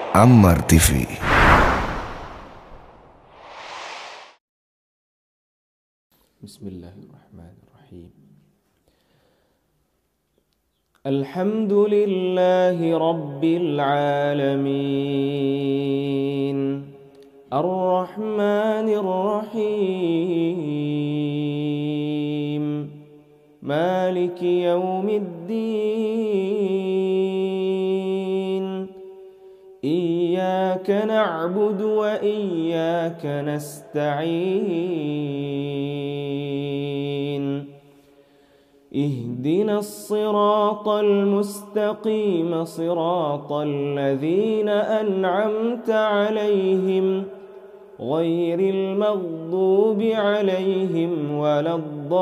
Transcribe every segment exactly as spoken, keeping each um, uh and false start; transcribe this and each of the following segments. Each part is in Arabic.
Ammar T V. بسم الله الرحمن الرحيم. الحمد لله رب العالمين الرحمن الرحيم مالك يوم الدين إياك نعبد وإياك نستعين اهدنا الصراط المستقيم صراط الذين أنعمت عليهم غير المغضوب عليهم ولا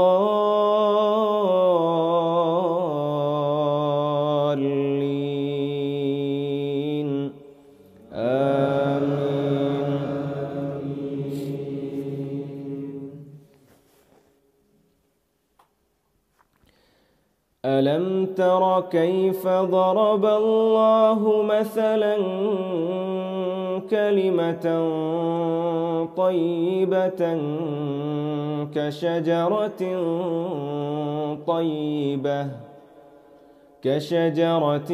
الضالين آمين. ألم تر كيف ضرب الله مثلا كلمة طيبة كشجرة طيبة كشجرة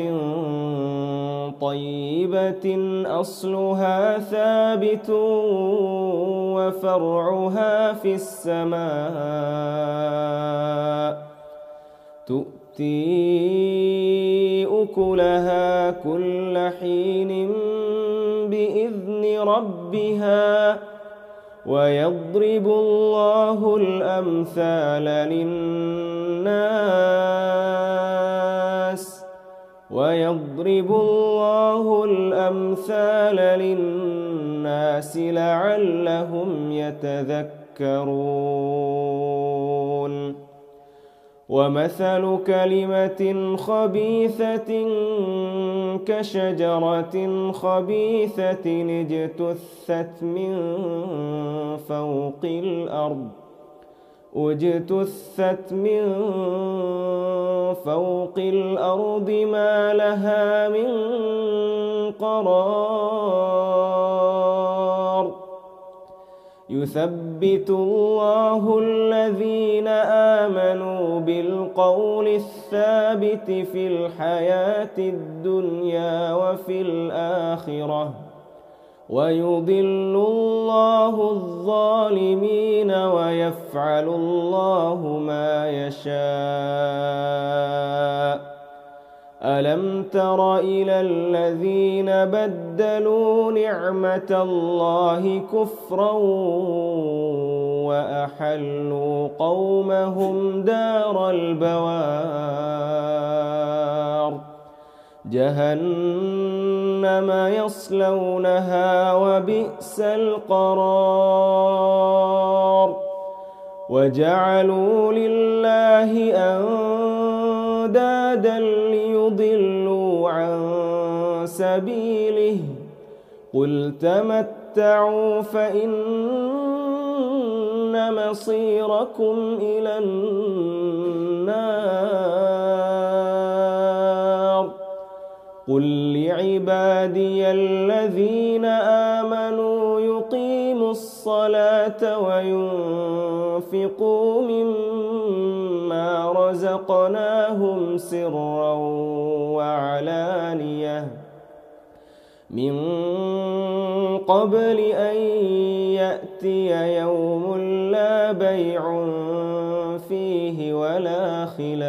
طيبة أصلها ثابت وفرعها في السماء تؤتي أكلها كل حين بإذن ربها ويضرب الله الأمثال للناس ويضرب الله الأمثال للناس لعلهم يتذكرون. ومثل كلمة خبيثة كشجرة خبيثة اجتثت من فوق الأرض اجتثت من فوق الأرض ما لها من قرار. يثبت الله الذين آمنوا بالقول الثابت في الحياة الدنيا وفي الآخرة ويضل الله الظالمين ويفعل الله ما يشاء. ألم تر إلى الذين بدلوا نعمة الله كفرا وأحلوا قومهم دار البوار جهنم يصلونها وبئس القرار. وجعلوا لله أندادا ليضلوا عن سبيله قل تمتعوا فإن مصيركم إلى النار. قل لعبادي الذين آمنوا يقيموا الصلاة وينفقوا مما رزقناهم سرا وعلانية من قبل أن يأتي يوم لا بيع فيه ولا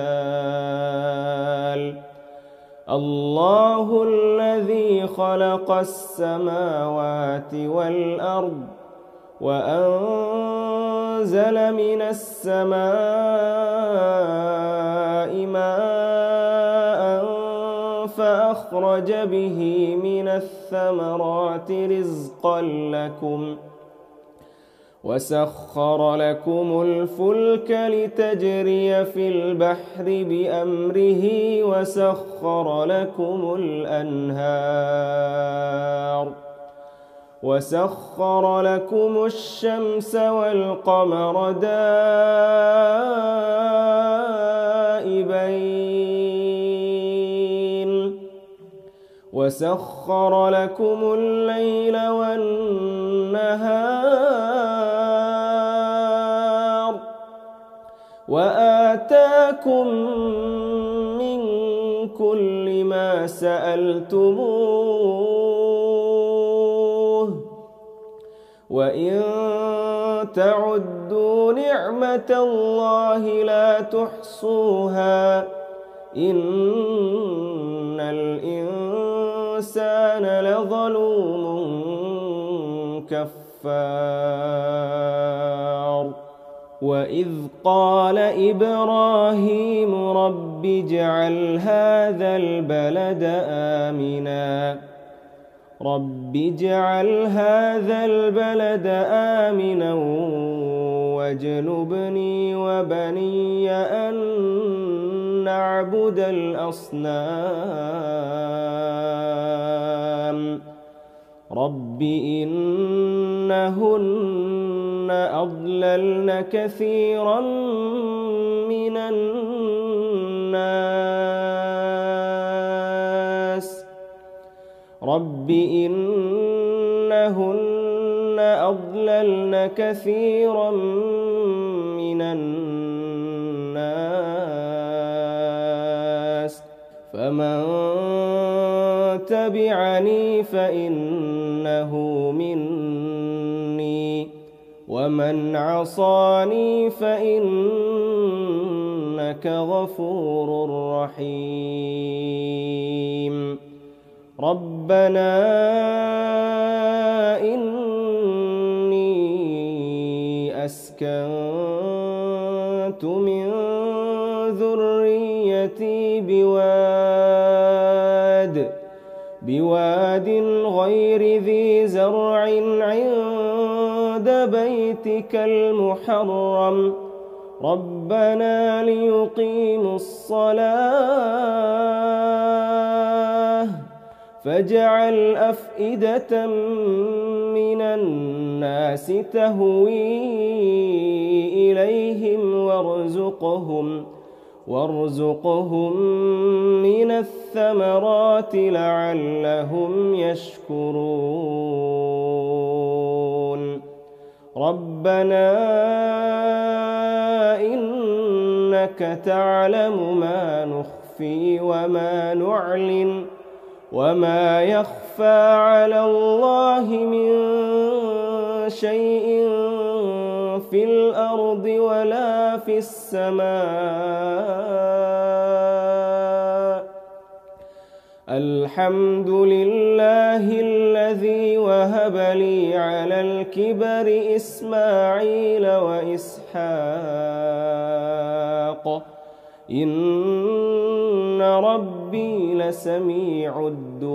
خلال. الله الذي خلق السماوات والأرض وأنزل من السماء ماء فأخرج به من الثمرات رزقا لكم وسخر لكم الفلك لتجري في البحر بأمره وسخر لكم الأنهار وسخر لكم الشمس والقمر دائبين وسخر لكم الليل والنهار وآتاكم من كل ما سألتموه وإن تعدوا نعمة الله لا تحصوها إن الإنسان لظلوم كفار وإذ قال إبراهيم رب اجعل هذا البلد آمنا رب اجعل هذا البلد آمنا واجنبني وبني أن نعبد الأصنام رب إنهن أضللن كثيرا من الناس رب إنهن أضللن كثيرا من الناس فمن تبعني فإنه مني ومن عصاني فإنك غفور رحيم ربنا إني أسكنت من ذريتي بواد بواد غير ذي زرع عند بيتك المحرم ربنا ليقيموا الصلاة فاجعل أفئدة من الناس تهوي إليهم وارزقهم وارزقهم من الثمرات لعلهم يشكرون ربنا إنك تعلم ما نخفي وما نعلن وما يخفى على الله من شيء في الأرض ولا في السماء الحمد لله الذي وهب لي على الكبر إسماعيل وإسحاق إن ربي لسميع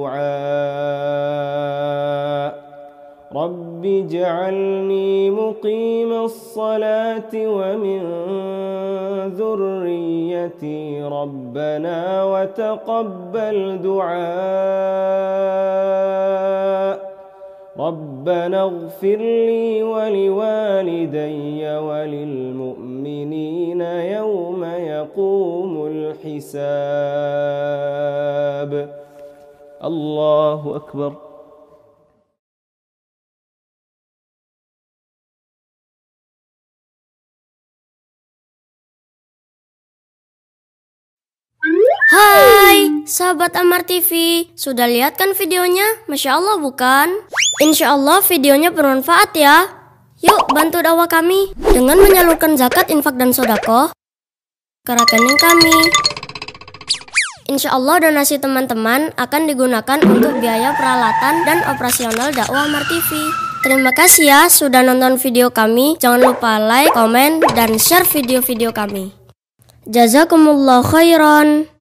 الدعاء رب اجعلني مقيم الصلاة ومن ذريتي ربنا وتقبل دعاء ربنا اغفر لي ولوالدي وللمؤمنين يوم يقوم الحساب الله أكبر. Hai, sahabat Amar T V, sudah lihat kan videonya? Masya Allah bukan? Insya Allah videonya bermanfaat ya. Yuk bantu dakwah kami dengan menyalurkan zakat, infak, dan sodako ke rekening kami. Insya Allah donasi teman-teman akan digunakan untuk biaya peralatan dan operasional dakwah Amar T V. Terima kasih ya sudah nonton video kami. Jangan lupa like, komen, dan share video-video kami. Jazakumullah khairan.